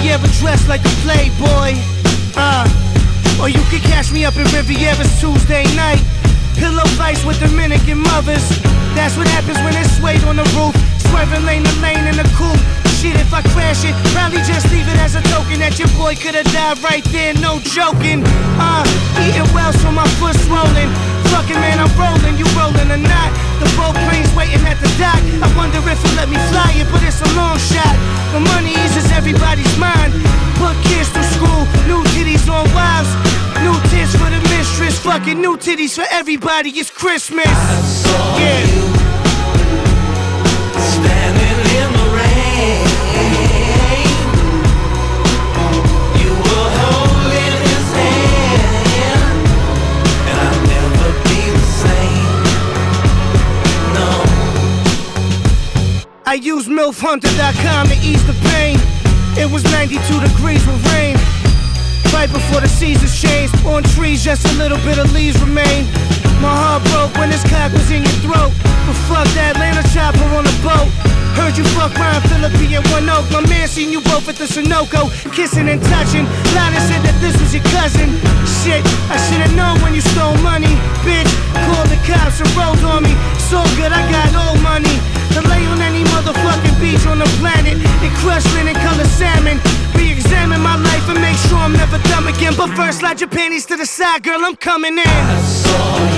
Riviera dressed like a playboy. Or you can catch me up in Riviera's Tuesday night. Pillow fights with Dominican mothers. That's what happens when it's suede on the roof. Swerving lane to lane in the coupe. Shit, if I crash it, probably just leave it as a token that your boy could've died right there, no joking. Eating well so my foot's swollen. Fucking man, I'm rolling, you rolling or not. The boat plane's waiting at the dock. I wonder if he'll let me fly it, but it's a long shot. The money eases everybody's mind. Put kids through school, new titties on wives. New tits for the mistress, fucking new titties for everybody, it's Christmas. I saw you standing in the rain. You were holding his hand, and I'll never be the same, no. I used MILFHunter.com to ease the pain. It was 92 degrees with rain. Right before the seasons changed. On trees, just a little bit of leaves remain. My heart broke when this cock was in your throat. But fuck that Atlanta chopper on the boat. Heard you fuck Ryan Phillippe at One Oak. My man seen you both at the Sunoco, kissing and touching. Lana said that this was your cousin. Shit, I should've known when you stole money. Bitch, called the cops and rolled on me. So good, I got old money to lay on any motherfucking beach on the planet and crush linen color salmon. Re-examine my life and make sure I'm never dumb again. But first, slide your panties to the side, girl, I'm coming in. I saw